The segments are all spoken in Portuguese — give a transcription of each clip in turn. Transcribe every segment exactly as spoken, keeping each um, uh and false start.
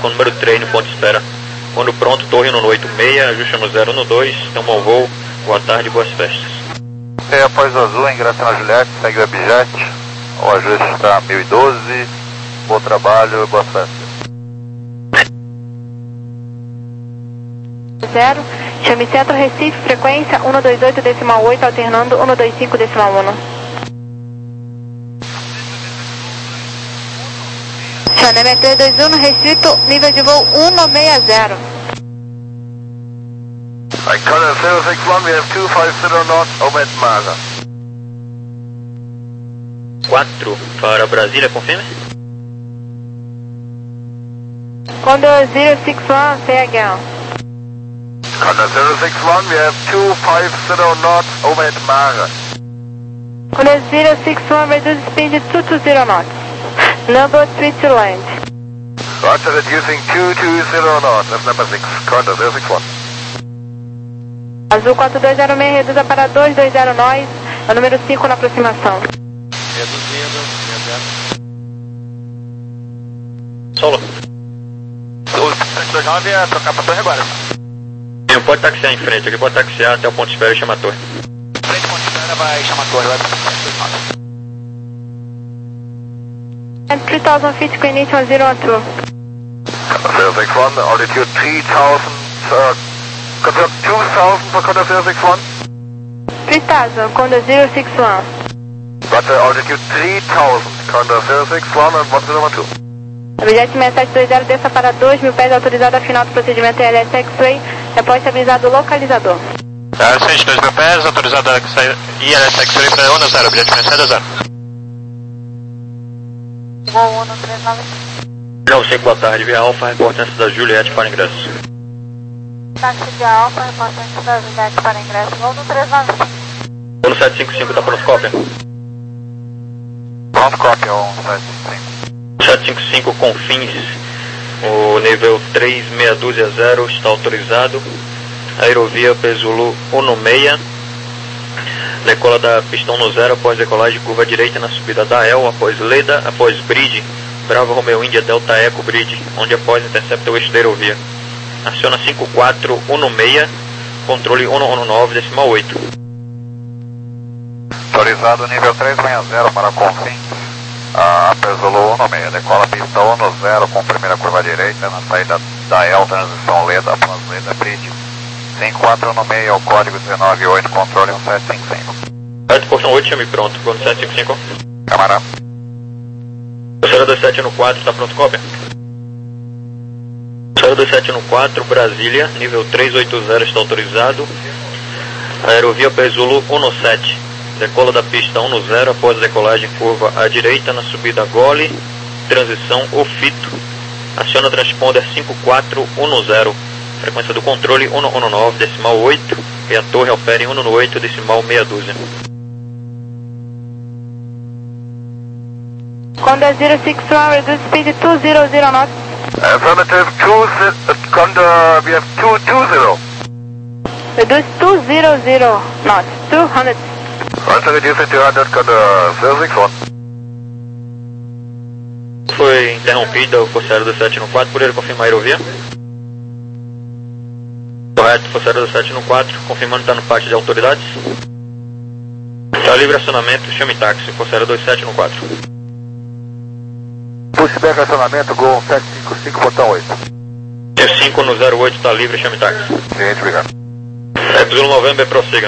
com o número três no ponto de espera. Quando pronto, torre no oito seis, ajusta no zero no dois, então bom voo, boa tarde, boas festas. É, após o azul, ingressa na Juliette, segue o Abjet, o ajuste está mil e doze, bom trabalho, boas festas. zero, chame centro Recife, frequência um dois oito decimal oito, alternando um dois cinco decimal um. Chame três dois um, restrito, nível de voo um seis zero. Icona zero six one, we have two five zero knots, Omed Maga. quatro para Brasília, confirme. Condor zero six one, say again. Icona zero six one, we have two five zero knots, Omed Maga. Condor zero six one, reduce speed two two zero knots. Number three to land. Roger, reducing two two zero knots, that's number six, Condor zero six one. Azul quatro dois zero seis, reduza para dois dois zero nós, é o número cinco na aproximação. Reduzindo, Solo. sete dois nove é trocar para torre agora. Não pode taxiar em frente, aqui pode taxiar até o ponto de espera e chamar a torre. Frente ponto de espera, vai chamar a torre, vai para And three thousand feet, ignition zero one two. zero six one, altitude three thousand, uh, confirm two thousand for Condor zero six one. three thousand, Condor zero six one. Roger, altitude three thousand, Condor zero six one and one zero one two. Objeto seis sete dois zero, desça para dois mil pés, autorizado a final do procedimento I L S X-Ray, após estabilizado o localizador. Tá, sete dois mil pés, autorizado a I L S X-Ray para um zero, objeto seis sete zero. Voo um três nove. Não, cinco, boa tarde, via Alfa, reportância da Juliette para ingresso. Táxi de Alfa, reportante da Juliette para ingresso, voo no três nove cinco. Voo no sete cinco cinco, está pronto, cópia. Pronto, cópia, um sete cinco. sete cinco cinco com fins, o nível três meia dúzia zero está autorizado. Aerovia Pesulu um seis, decola da pistão no zero após decolagem, curva direita na subida da El, após Leda, após Bridge, Bravo Romeo India Delta Eco Bridge, onde após intercepta o eixo da aerovia. Aciona cinco quatro um seis, controle um um nove decimal oito. Autorizado nível três seis zero para Confins, a Pesulu um seis, decola pistão no zero com primeira curva direita na saída da El, transição Leda, após Leda Bridge. cinco quatro um seis, o código dezenove oito, controle um sete cinco cinco. Reto, portão oito, chame pronto, quando sete cinco cinco. Camarada. zero dois sete um quatro, está pronto, cópia. zero dois sete um quatro, Brasília, nível três oito zero está autorizado. Aerovia Pesulu um sete, decola da pista um zero após decolagem curva à direita na subida Gole, transição Ofito. Aciona transponder cinco quatro um zero. Frequência do controle um um nove decimal oito e a torre opera em um oito decimal meia dúzia. Condor zero six one, reduce speed two zero zero knots. Affirmative, two, Condor, we have two two zero. Reduce two zero zero knots, two hundred. Roger, reducing two hundred, Condor zero six one. Foi interrompida o Força Aérea do sete um quatro, poderia confirmar a aerovia? Correto, Força Aérea do sete um quatro, confirmando que está no pátio de autoridades. Está livre acionamento, chame táxi, Força Aérea dois sete um quatro. Pushback acionamento, Gol sete cinco cinco, botão oito. cinco no zero oito está livre, chame táxi. Gente, obrigado. É, Zulu November, prossiga.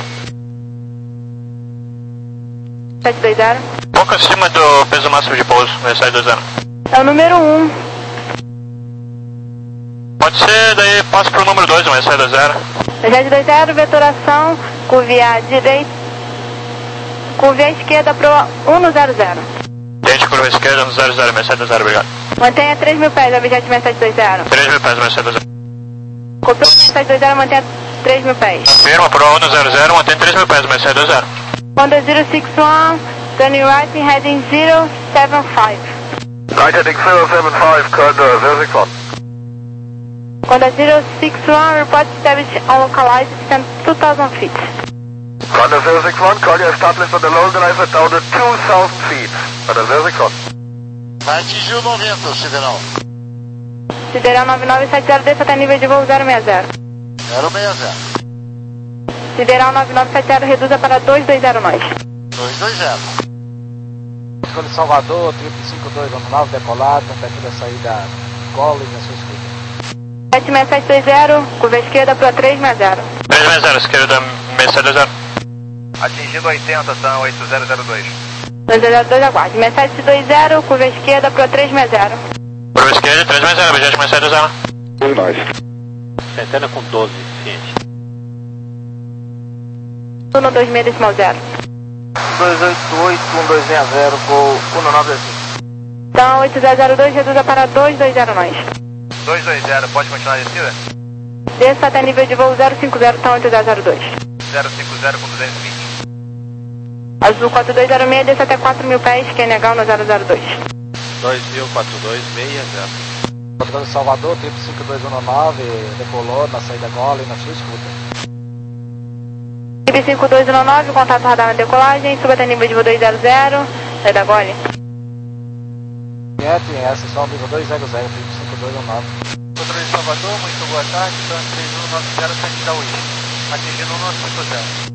sete dois zero. Pouco acima do peso máximo de pouso, sete dois zero. É o número um. Pode ser, daí passa pro número dois, mas sete dois zero. sete dois zero, vetoração, curva direita, curva esquerda pro um zero zero. Gente, curva esquerda no zero zero, mas sete dois zero, obrigado. Mantenha três mil pés, objeto sete dois zero. três mil pés, mas sete dois zero. Copiou sete dois zero, mantenha três mil pés. Confirma pro um zero zero, mantém três mil pés, mas sete dois zero. Condor zero six one, turning right, heading zero seven five. Right heading zero seven five, Condor zero six one. Condor zero six one, report established on localized distance two thousand feet. Condor zero six one, call you established on the localizer down to two thousand feet. Condor zero six one. Vai atingir o noventa, Sideral. Sideral nove nove sete zero, desça até nível de voo zero seis zero. zero seis zero. Sideral nove nove sete zero, reduza para dois dois zero nós. dois dois zero. Escolha Salvador, triplo cinco dois nove, decolado, tentativa da saída Collins na sua escuta. sete seis sete dois zero, curva esquerda para três seis zero. três seis zero, esquerda seis sete dois zero. Atingindo oitenta, tá oito zero zero dois. dois zero zero dois, aguarde. seis sete dois zero, curva esquerda para três seis zero. Curva esquerda, três seis zero, objeto seis sete dois zero. Dois nós. Centena com doze, ciente. Turno dois seis decimal zero. dois oito oito um dois seis zero, voo um nove cinco. Então oito zero zero dois, reduza para dois dois zero nós. dois dois zero, pode continuar a descida? Desça até nível de voo zero cinco zero, então oito zero zero dois. zero cinco zero com duzentos e vinte. Azul quatro dois zero seis, desça até quatro mil pés, Q N H no zero zero dois. dois mil quatro dois seis zero. Escolha Salvador, triplo cinco dois nove, decolou na saída Collins na sua escuta. T I B cinco dois um nove, contato radar na decolagem, suba até nível de voo dois zero zero, saída Gole. Em acessão nível dois zero zero, triplo cinco dois nove. Controle de Salvador, muito boa tarde, então três um nove zero sete da U I. Atingindo um cinco zero.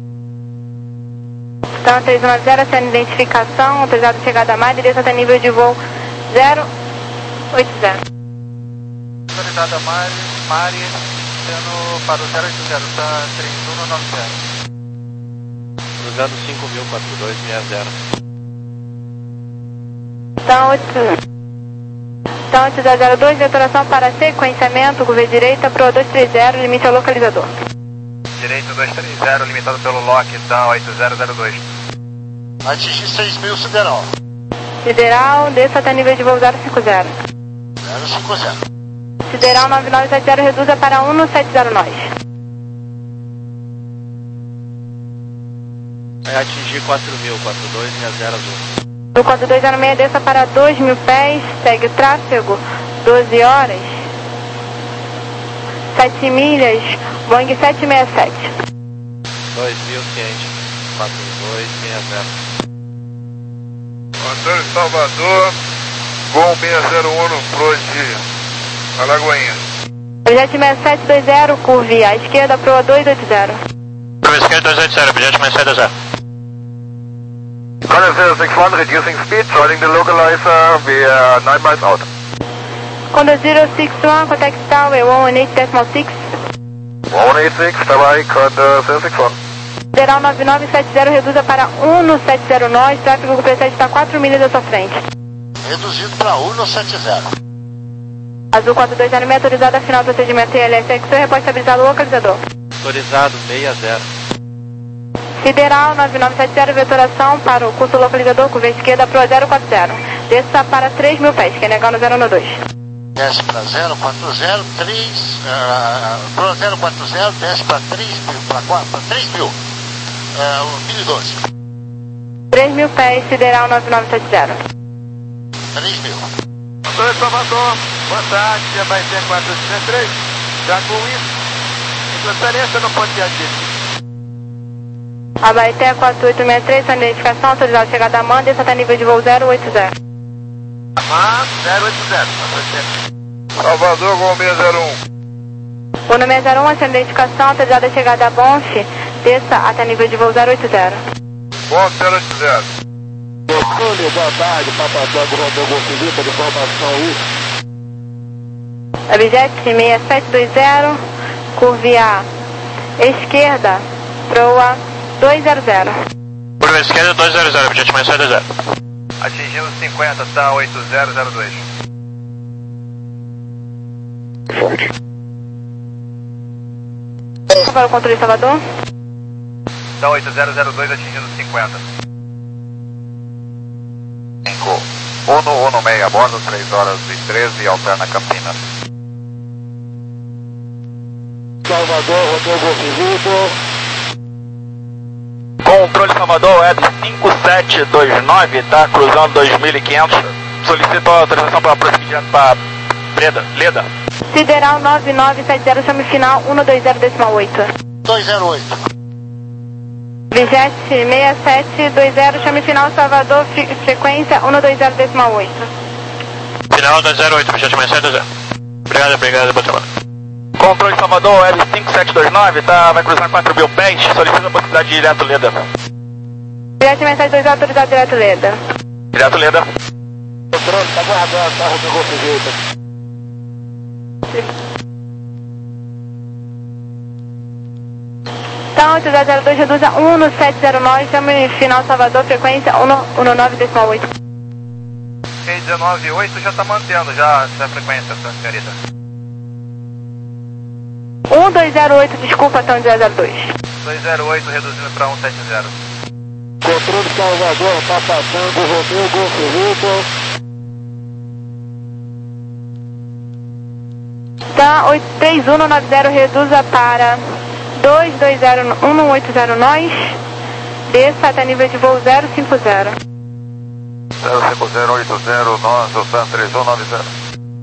Então três um nove zero, sendo identificação, autorizado chegada a Mari, desça até nível de voo zero oito zero. Autorizada Mari, Mari, sendo para o zero oito zero, tá três um nove zero. Cruzado cinco mil quatro dois seis zero. Então oito... Então oito zero zero dois, detonação para sequenciamento, curva direita, Pro dois três zero, limite ao localizador. Direito dois três zero, limitado pelo lock, então oito zero zero dois. Atingir seis mil sideral. Sideral, desça até nível de voo zero cinco zero. zero cinco zero. Sideral nove nove sete zero, reduza para um sete zero nós. Vai atingir quatro mil, quatro dois seis zero azul. Do quatro dois zero seis, desça para dois mil pés, segue tráfego, doze horas, sete milhas, Boeing sete seis sete. dois mil, ciente. quatro dois seis zero. Antônio Salvador, Gol seis zero um, Pro de Alagoinha. Projeto seis sete dois zero, curve à esquerda, Pro dois oito zero. Curva esquerda dois oito zero, objeto seis sete dois zero. Contact zero six one, reducing speed, joining the localizer via nine miles out. Contact zero six one, contact tower one eight decimal six. one eight six, bye-bye, contact zero six one. Federal nove nove sete zero, reduza para um sete zero nós, tráfego que precede está quatro milhas à sua frente. Reduzido para um sete zero. Azul quatro dois zero seis, autorizado a final do procedimento I L S X, repós estabilizado localizador. Autorizado seis zero. Sideral nove nove sete zero, vetoração para o curso localizador, curva esquerda, Pro zero quatro zero. Desça para três mil pés, Q N H no zero um dois. Desce para zero quatro zero, três, uh, Pro zero quatro zero, desce para três mil, para três mil, uh, mil e doze. três mil pés, Sideral nove nove sete zero. três mil. Antônio Salvador, boa tarde, Abaeté quatro oito seis três, já com isso, transferência no ponto de agir. Abaeté quatro oito seis três, sua identificação, autorizado chegada a Manda, desça até nível de voo zero oito zero. Amanda, zero oito zero. Salvador, Gol seis zero um. Uno seis zero um, sua identificação, autorizada chegada a Bonf, desça até nível de voo zero oito zero. Bom, zero oito zero. Antônio, boa tarde, Papadogo, Rodrigo Golfivita, de formação U. Objeto seis sete dois zero, curve à esquerda, proa dois zero zero. Curva esquerda dois zero zero, objeto seis sete dois zero. Atingindo cinquenta, tá oito zero zero dois. Forte. Para o controle Salvador. Tá oito zero zero dois, atingindo cinquenta. cinco. Uno, Uno meia, bordo, três horas e treze, alterna Campinas. Salvador, Rodrigo Golfivita. Controle Salvador, Ed cinco sete dois nove, tá cruzando dois mil e quinhentos. Solicito a autorização para prosseguir direto para Breda, Leda. Sideral nove nove sete zero, chame final um dois zero decimal oito. dois zero oito. Vijet seis sete dois zero, chame final Salvador, frequência um dois zero decimal oito. Final dois zero oito, objeto seis sete dois zero. Obrigado, obrigado, boa semana. Controle Salvador, L cinco sete dois nove, tá, vai cruzar quatro mil pés, solicita a possibilidade de direto Leda. Direto mensagem dois autorizado direto Leda. Direto Leda. Controle, tá guardando, tá Romeu Golf Victor. Então, autorizado zero dois, reduz a um no sete zero nove, chame final Salvador, frequência um no nove decimal oito. Ok, dezenove oito já tá mantendo já essa frequência, senhorita. um dois zero oito, desculpa, então zero zero dois. dois zero oito reduzindo para cento e setenta. Controle Salvador, Papa Tango, Romeu Golf Victor. Então, três um nove zero, reduza para dois dois zero um oito zero nós, desça até nível de voo zero cinco zero. zero cinco zero oito zero, nós, o San três um nove zero.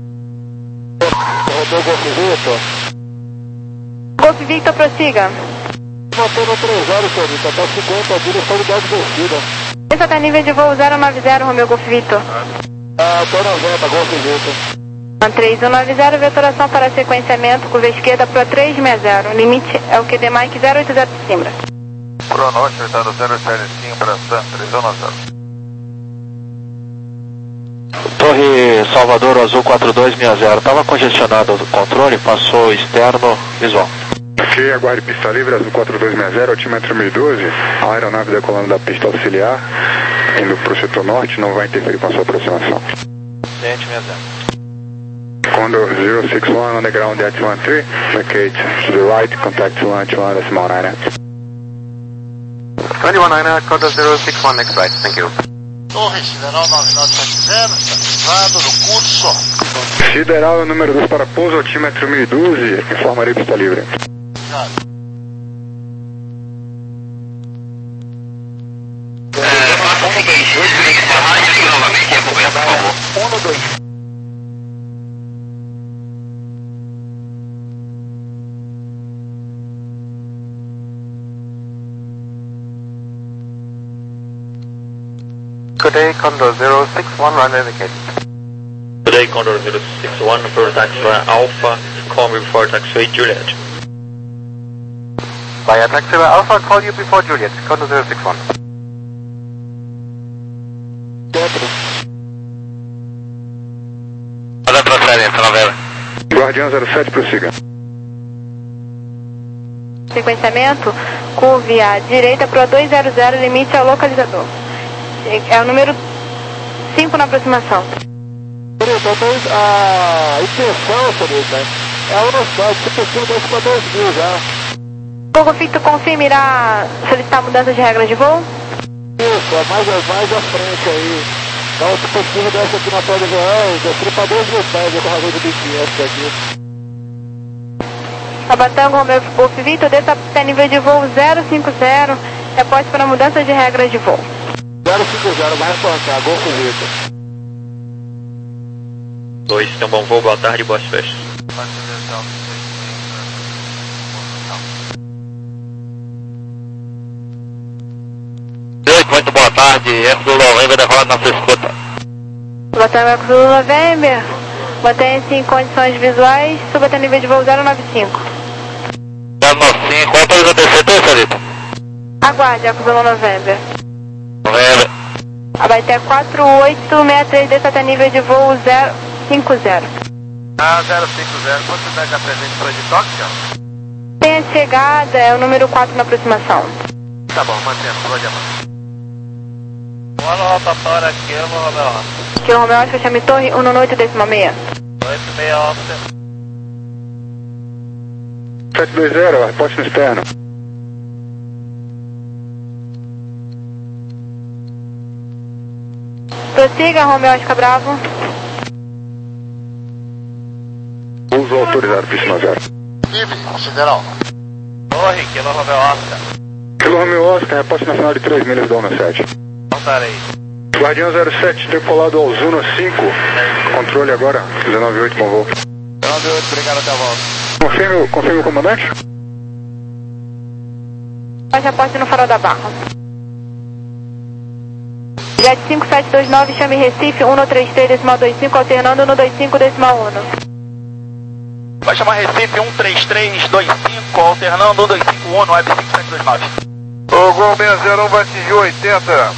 Romeu Golf Victor. Golf Victor, prossiga. Mantendo três zero, senhorita, até cinquenta, direção de gás descida. Desça até nível de voo zero nove zero, Romeu Golf Victor. Ah, tô noventa, Golf Victor. três um nove zero, vetoração para sequenciamento, curva esquerda para três seis zero, limite é o Q D Mike zero oito zero de Simbra. Pronostic, oitenta zero sete cinco para San três um nove zero. Torre Salvador Azul quatro dois seis zero, estava congestionado o controle, passou externo, visual. Ok, aguarde pista livre, Azul quatro dois seis zero, altímetro mil e doze, a aeronave decolando da pista auxiliar, indo para o setor norte, não vai interferir com a sua aproximação. Cliente sessenta zero. Condor zero six one on the ground at one three, vacate to the right, contact one two one decimal nine. twenty-one nine, Condor zero six one, next right, thank you. Torre Sideral nove nove sete zero, estabilizado no curso. Sideral número dois para pouso, altímetro mil e doze, informarei pista livre. Faça o seguinte, desligue sua rádio e novamente acompanha, por favor. um no dois. Good day, Condor zero six one, runway indicated. Good day, Condor zero six one, for taxiway Alpha, call me before taxiway Juliet. Via taxiway Alpha, call you before Juliet, Condor zero six one. Dentro. Olha a transferência, novela. Guardião zero sete, prossiga. Sequenciamento, curve à direita para dois zero zero, limite ao localizador. É o número cinco na aproximação. Senhorita, a intenção, senhorita, é a velocidade, você precisa descer para dois mil já. Google Ficto confirma, irá solicitar mudança de regras de voo? Isso, é mais, mais à frente aí. Então você precisa dessa aqui na Praia do Real, descer para dois mil pés, eu carreguei de mil e quinhentos aqui. Abatango, Romeu Golf Victor, desça até nível de voo zero cinco zero, reporte para mudança de regras de voo. zero cinco zero, vai reportar, Golf Victor. dois, tem um bom voo, boa tarde, boas festas. Muito boa tarde, Eco do November decolado na sua escuta. Abatango, Eco do November, mantenha-se em condições visuais, suba até nível de voo zero nove cinco. zero nove cinco, qual autoriza a descer, tu, senhorita? Aguarde, Eco do November. November. Abaité quatro oito seis três, desça até nível de voo zero cinco zero. Ah, zero cinco zero, quantidade presente para de toque, ó? Tenha de chegada, é o número quatro na aproximação. Tá bom, mantendo, pode amar. Boa rotatória aqui, eu vou Romeu Oscar. Aqui o Romeu Oscar, chame torre um no oito decimal seis. oito seis Oscar. sete dois zero, reporte no externo. Prossiga, Romeu Oscar Bravo. Uso autorizado, pista zero. Livre, Sideral. Torre, Kilo Romeu Oscar. Kilo Romeu Oscar, reporte nacional de três milhas da U N A sete. Voltarei. Guardião zero sete, decolado ao Zuna cinco. Controle agora, dezenove oito, bom voo. dezenove oito, obrigado, até a volta. Confirme, confirme o comandante? Faz reporte no farol da Barra. Jet cinco sete dois nove, chame Recife um no três três decimal vinte e cinco, alternando no vinte e cinco decimal um. Vai chamar Recife um três três dois cinco, alternando um dois cinco um no web cinco sete dois nove. O Gol seis zero um vai atingir oitenta.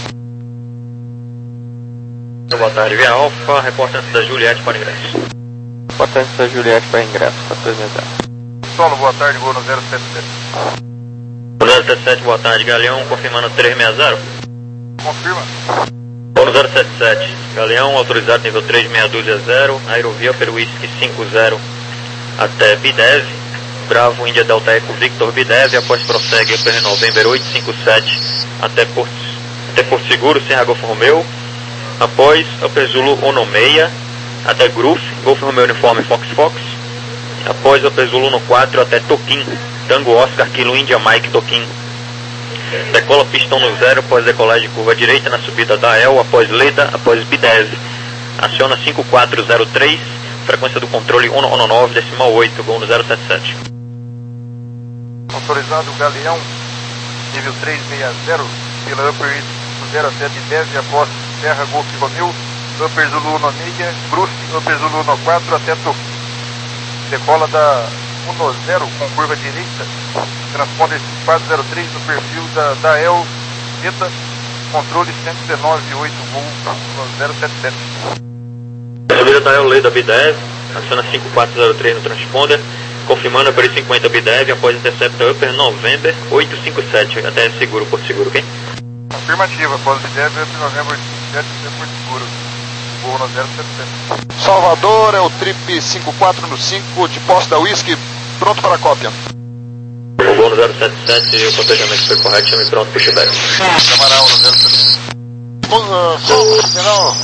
Boa tarde, Via Alfa, reporte antes da Juliette para ingresso. Reporte antes da Juliette para ingresso, quatro dois seis zero. Solo, boa tarde, Gol no zero sete sete. zero sete sete, boa tarde, Galeão, confirmando três seis zero. Confirma. Gol no zero sete sete, Galeão, autorizado nível três meia dúzia zero, aerovia pelo Whisky cinco zero até Bidev, Bravo, Índia Delta Eco, Victor Bidev, após prossegue Upper November oito cinco sete até Porto, até Porto Seguro, Serra Golfo Romeu, após Upper Zulu Ono seis até Gruf, Golfo Romeu Uniforme Fox Fox, após Upper Zulu no quatro até Toquim, Tango Oscar, Kilo India Mike Toquim. Decola pistão no zero após decolagem de curva direita na subida da El, após Leda, após Bidev. Aciona cinco quatro zero três, frequência do controle um nove decimal oito, Gol no zero sete sete. Autorizado Galeão, nível três seis zero, pela Upper zero até Bidev, após Serra Golf Romeu, Upper Zulu no seis, Brusque, Upper Zulu no quatro até Toquim. Decola da um zero com curva direita, transponder quatro zero três no perfil da, da El, Zeta, controle cento e dezenove oito, Gol no zero sete sete. Subida da El Leda Bidev, aciona cinco quatro zero três no transponder, confirmando a Upper cinquenta Bidev, após intercepta Upper November oito cinco sete, até seguro, Porto Seguro, ok? Afirmativa, após Bidev, Upper November oito cinco sete, até Porto Seguro, Gol no zero sete sete. Salvador, é o Trip cinco quatro no cinco, de posse da Whisky, pronto para a cópia. O Gol no zero sete sete e o cotejamento foi correto, chame pronto, pushback. Camarão no zero sete sete. Fogo, general.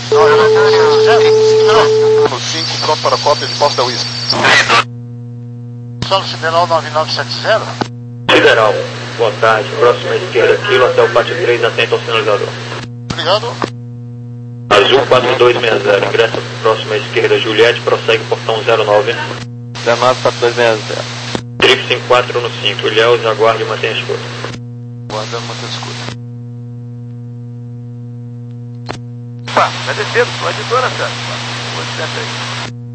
No cinco, pronto para a cópia, de posse da Whisky. Solo Sideral nove nove sete zero. Sideral, boa tarde, próxima esquerda, quilo até o pátio três, atento ao sinalizador. Obrigado. Azul quatro dois seis zero, ingressa próxima esquerda, Juliette, prossegue portão zero nove. zero nove quatro dois seis zero. Trif cinco quatro no cinco, Ilhéus, aguarde e mantenha a escuta. Guardando, mantendo a escuta. Opa, vai descendo, sua editora, cara. Vou descer aí.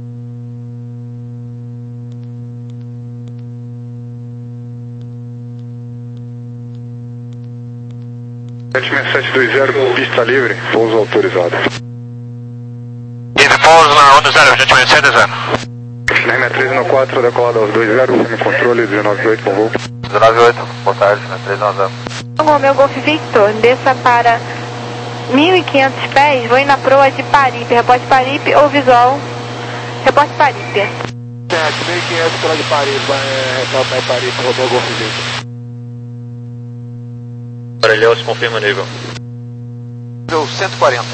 sete seis sete dois zero, pista livre, pouso autorizado. Livre pouso na um zero, sete seis sete zero. China três no quatro, decolada aos dois zero, no controle dezenove oito, com gol. dezenove oito, boa tarde, três nove zero. Romeu Golf Victor, desça para mil e quinhentos pés, vou ir na proa de Paripe, reporte Paripe ou visual, reporte Paripe. sete, mil e quinhentos pela de Paris, vai ressaltar em Paris, Romeu Golf Victor. Para Ilhéus, confirma o nível. Nível cento e quarenta.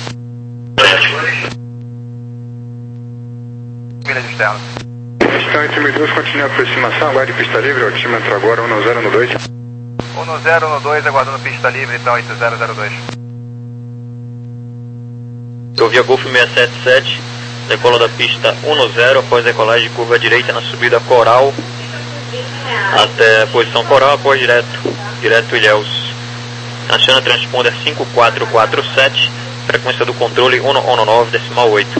Milha de externo. Pistão entre mil e dois, continua a aproximação, aguarde pista livre, altímetro agora, um zero no dois. um zero no dois, aguardando pista livre, então oito zero zero dois. Eu vi a Golf seis sete sete, decola da pista um zero, após decolagem de curva direita na subida Coral, até a posição Coral, após direto, direto Ilhéus. Aciona transponder cinco quatro quatro sete, frequência do controle um nove decimal oito.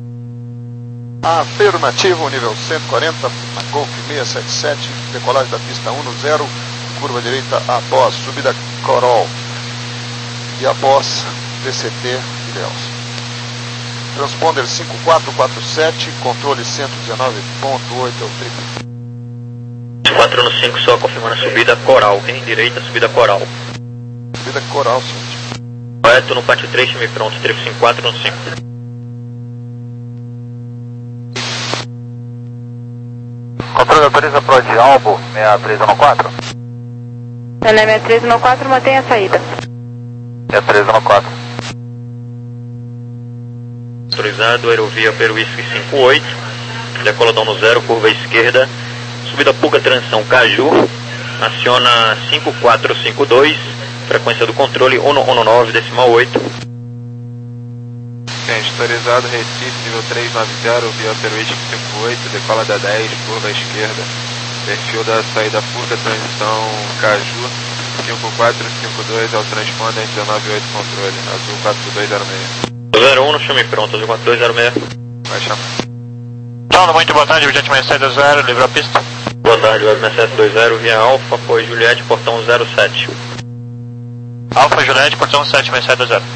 Afirmativo, nível cento e quarenta, na Golf seis sete sete, decolagem da pista um zero, curva direita após subida Coral e após D C T Ilhéus. Transponder cinco quatro quatro sete, controle cento e dezenove ponto oito, é o triplo. quatro no cinco, só confirmando a subida Coral, em direita, subida Coral. Subida Coral, sim. Correto no pátio três, chame pronto, três cinco quatro no cinco. Controle autoriza Pro de Albo, seis três um quatro. Ela é seis três um quatro, mantenha a saída. seis três um quatro. Autorizado, aerovia Peruísque cinco oito, decola down no zero, curva esquerda, subida Puga transição Caju, aciona cinco quatro cinco dois, frequência do controle um nove decimal oito. Gente, autorizado Recife, nível três nove zero, via Peruísque cinco oito, decola da dez, curva esquerda, perfil da saída Puga transição Caju, cinco quatro cinco dois, ao transponder dezenove oito controle, azul quatro dois zero seis. zero um no chame pronto, azul quatro dois zero seis. Vai chamar. Então, muito boa tarde, Jet Mercedes zero, livrou a pista. Boa tarde, Web Mercedes dois zero, via Alfa, foi Juliette, portão zero sete. Alfa Juliette, portão sete, Mercedes zero.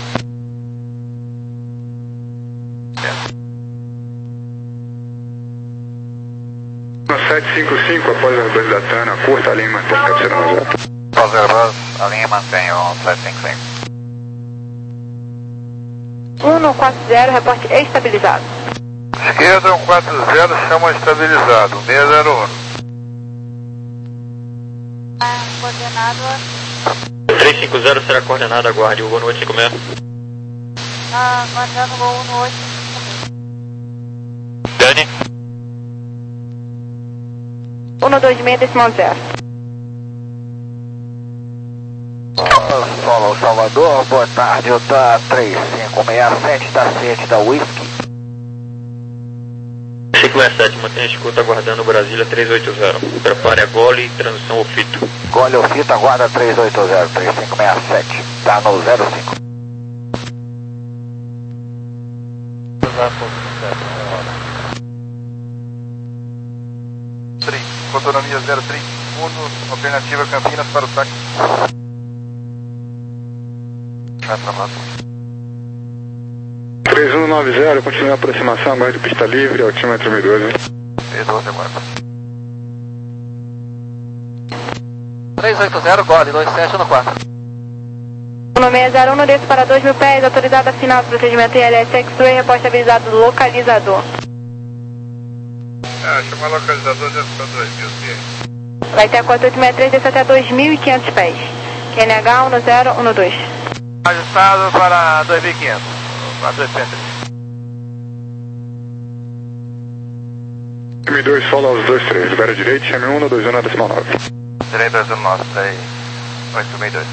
sete cinco cinco, após a base da Tana, curta a linha e mantém a cabeceira no zero. Após a base, a linha mantém o sete cinco cinco. um quatro zero, reporte estabilizado. Esquerda, um quatro zero, chama estabilizado, seis zero um. Ah, coordenado. três cinco zero será coordenado, aguarde o voo no oito cinco seis. Ah, mandando voo no oito. Dani. um dois seis decimal zero. Solo Salvador, boa tarde, o da três cinco seis sete da sete da Whisky. cinco seis sete, mantenha a escuta aguardando Brasília três oito zero. Prepare a gole e transição ao fito. Gole ao fito, aguarda três oito zero, três cinco seis sete, tá no zero cinco. três, autonomia zero três, Uno, alternativa Campinas para o táxi. Vai travado. três um nove zero, continua a aproximação, aguarde pista livre, altímetro mil e doze. mil e doze, aguarda. três oito zero, Gole, dois sete no quatro. um seis zero um, desce para dois mil pés, autorizada final do procedimento I L S X-Ray, reporte estabilizado localizador. Ah, chama localizador, desce para dois mil, sim. Vai ter a quatro oito seis três, desce até dois mil e quinhentos pés. Q N H um zero um dois. Ajustado para dois mil e quinhentos. quatro oito seis três. M dois, follow aos dois três, libera direito, chame um dois um na decimal nove. Direito dois um nove, três oito seis dois.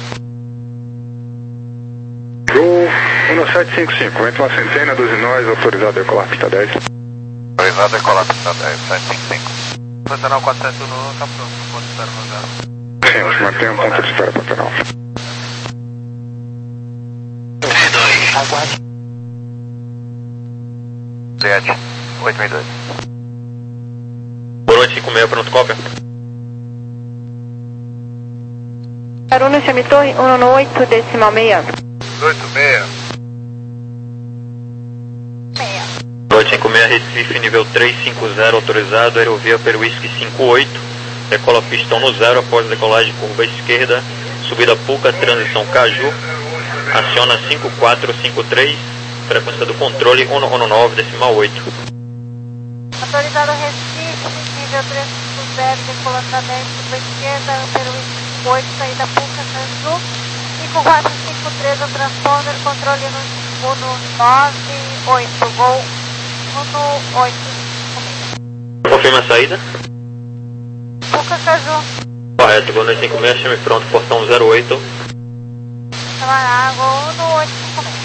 Gol um sete cinco cinco, entre uma centena, doze nós, autorizado a decolar pista dez. Autorizado a decolar pista dez, sete cinco cinco. Pantanal quatro sete um, tá pronto, ponto de espera no zero. Sim, mantenha um ponto de espera, Pantanal. Aguarde. sete oito seis dois. Por oito cinco seis, pronto, cópia. Aruno, chame torre um oito decimal seis. oito seis. oito cinco seis, Recife, nível três cinco zero, autorizado, aerovia Peruísque cinco oito. Decola pistão no zero após decolagem curva esquerda, subida Puca, transição Caju. Aciona cinco quatro cinco três, frequência do controle um nove decimal oito. Autorizado Recife, nível três cinco zero, decolando da dez, curva esquerda, Peruísque cinco oito, saída Puca, Caju. cinco quatro cinco três, o transponder, controle no um nove oito, voo um oito cinco seis. Confirma a saída. Puca, Caju. Correto, Gol dois cinco seis, chame pronto, portão zero oito. Camará, voo um oito cinco seis.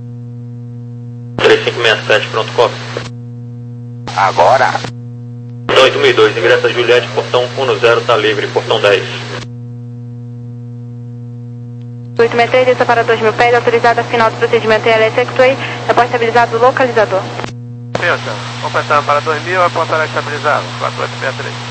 três cinco seis sete, pronto, cópia. Agora. oito mil e dois, ingressa Juliette, portão um zero, tá livre, portão dez. oito seis três, desça para dois mil pés, autorizada final do procedimento I L S X-Ray, reporte estabilizado localizador. Pensa, completando para dois mil, apontará estabilizado, quatro oito seis três.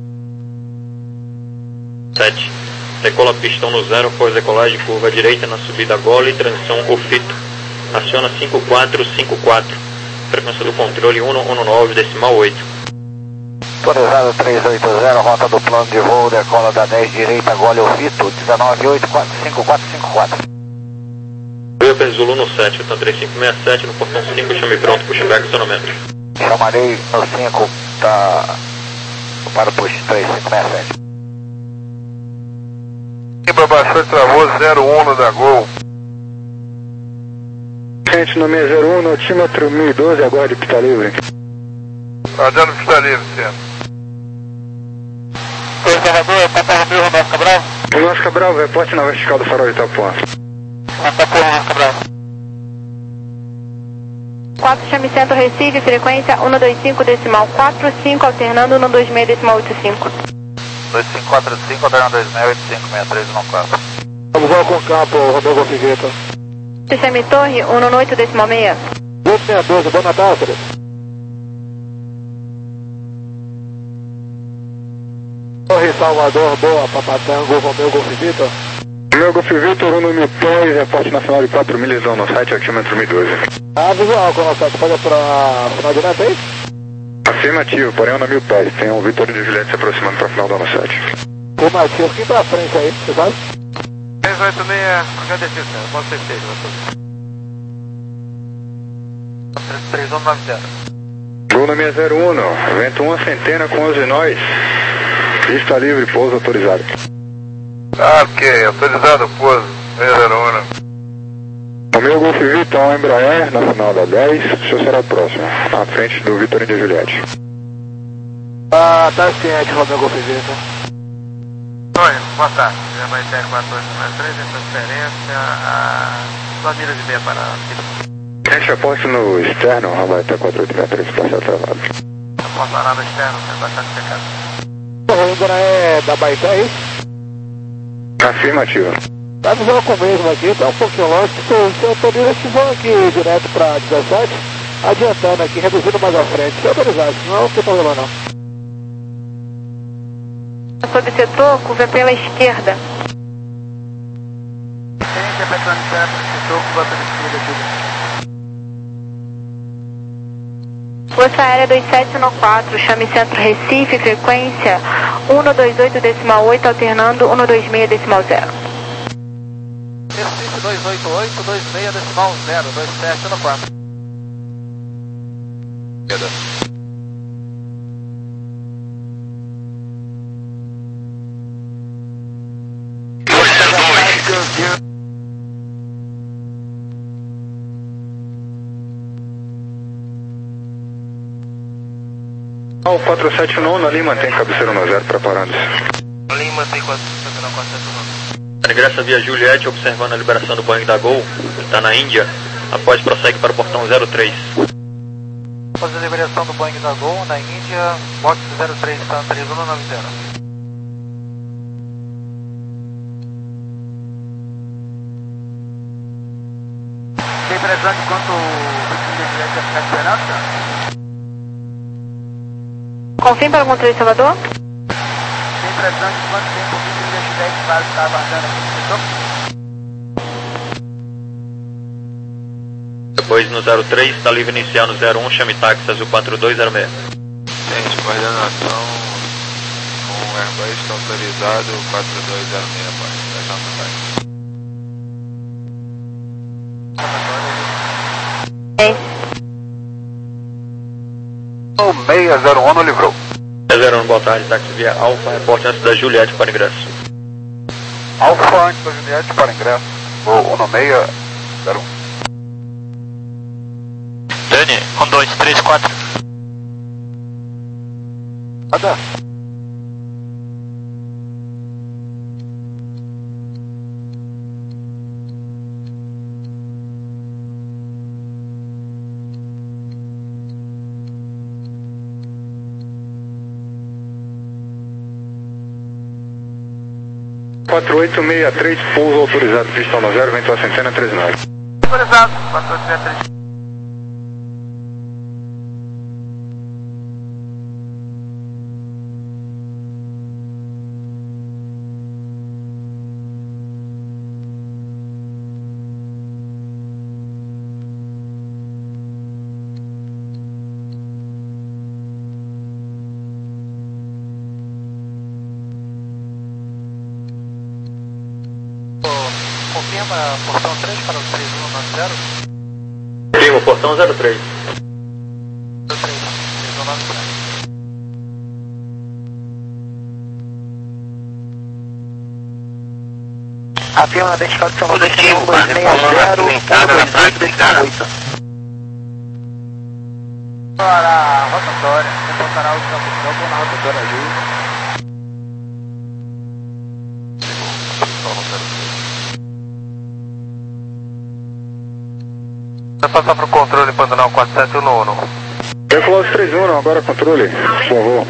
sete. Decola pistão no zero após decolagem curva direita na subida Gole e transição Ofito. Aciona cinco quatro cinco quatro. Frequência do controle um nove decimal oito. Autorizado três oito zero, rota do plano de voo, decola da dez direita, Gole ao fito, dezenove oito cinco quatro cinco quatro. Via Perzulu no sete, então três cinco seis sete, no portão cinco, chame pronto, pushback, acionamento. Chamarei no cinco, tá, para o push três cinco seis sete. Ibra baixou e travou zero um no da Gol. Gente no seis zero um, no altímetro mil e doze, aguarde pista livre. Aguardando pista livre, certo. Conservador, Papa Romeu, Roberto Cabral. Roberto Cabral, reporte na vertical do farol de Itapuã. Itapuã, Roberto Cabral. quatro, chame centro Recife, frequência um dois cinco decimal quatro cinco, alternando um dois seis decimal oito cinco. dois cinco quatro cinco, alternando dois seis oito cinco seis três um quatro. Vamos ao com campo, Romeu Golfigueta. Chame torre um oito decimal seis. oito seis doze, boa Natália. Torre Salvador, boa, Papatango, Romeu Golf Vitor. Romeu Golf Vitor, um no mil pés, reporte nacional de quatro milhas, zona sete, altímetro mil e doze. Ah, visual, com sete, pode para final direto aí? Afirmativo, porém um no mil pés, tem um Vitor de Juliette se aproximando para final da zona sete. Afirmativo, aqui pra frente aí, você sabe? três oito seis, agradecido, senhor, posso ter feito, três um nove zero. Gol no seis zero um, vento uma centena com onze nós. Pista livre, pouso autorizado. Ah, ok, autorizado, pouso, seis zero um. Romeu Golf Vitor, Embraer, na final da dez, o senhor será o próximo, à frente do Vitor de Juliette. Ah, tá ciente, Romeu Golf Vitor. Oi, boa tarde, já vai ter quatro oito três, transferência a planilha de meia para a Gente, aposto no externo, Rabaita quatro oito seis três, parcial travado. Aposto arado externo, tem bastante pecado. O Embraer da Baité aí? Afirmativo. Tá visual com o mesmo aqui, tá um pouquinho longe, se você autoriza esse voo aqui direto para dezessete, adiantando aqui, reduzindo mais à frente, se autorizar, senão não tem problema não. Sob setor, curva pela esquerda. Gente, é Petrone certo, setor, curva pela esquerda aqui. Força Aérea dois sete um quatro, chame Centro Recife, frequência um dois oito decimal oito, alternando um dois seis decimal zero. Recife dois oito oito, dois seis decimal zero, dois sete um quatro. O quatro sete nove ali mantém cabeceira no zero, preparando-se. Lima tem quatro sete nove, quatro sete nove. Ingressa via Juliette, observando a liberação do Boeing da Gol, que está na Índia. Após, prossegue para o portão zero três. Após a liberação do Boeing da Gol, na Índia, box zero três, está três um nove zero. Tem impressão de quanto o Vitor de Juliette vai ficar esperando, cara? Confirme para o controle Salvador. Tem impressão de quanto tempo o Vitor de Juliette vai estar aguardando aqui no setor? Depois no zero três, está livre inicial no zero um, chame táxi azul quatro dois zero seis. Gente, coordenação com o Airbus está autorizado quatro dois zero seis, pode deixar no táxi. O seis zero um não livrou. seis zero um, boa tarde, táxi via Alfa, reporte antes da Juliette para ingresso. Alfa antes da Juliette para ingresso. Voo um no seis zero um. Dani, um dois três quatro. Nada. quatro oito seis três, pouso autorizado, pista no zero, vento a centena três nove. Autorizado, quatro oito seis três. Confirma portão três para o três um nove zero? Primo, portão zero três. zero três, três um nove zero. Afirma a vertical de São Paulo, um dois seis zero, um dois oito decimal oito. Para a rotatória, reportará o campo na rotatória ali. Vai passar para o controle Pantanal quatro sete um um. Decolagem três um, agora controle, por favor.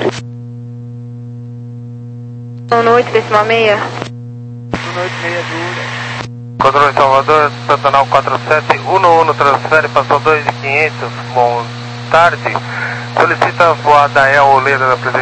um oito decimal seis. um oito seis, Júlia. Controle Salvador, Pantanal quatro sete um um, transfere para dois mil e quinhentos, bom tarde. Solicita voar da E A Oleira da presença.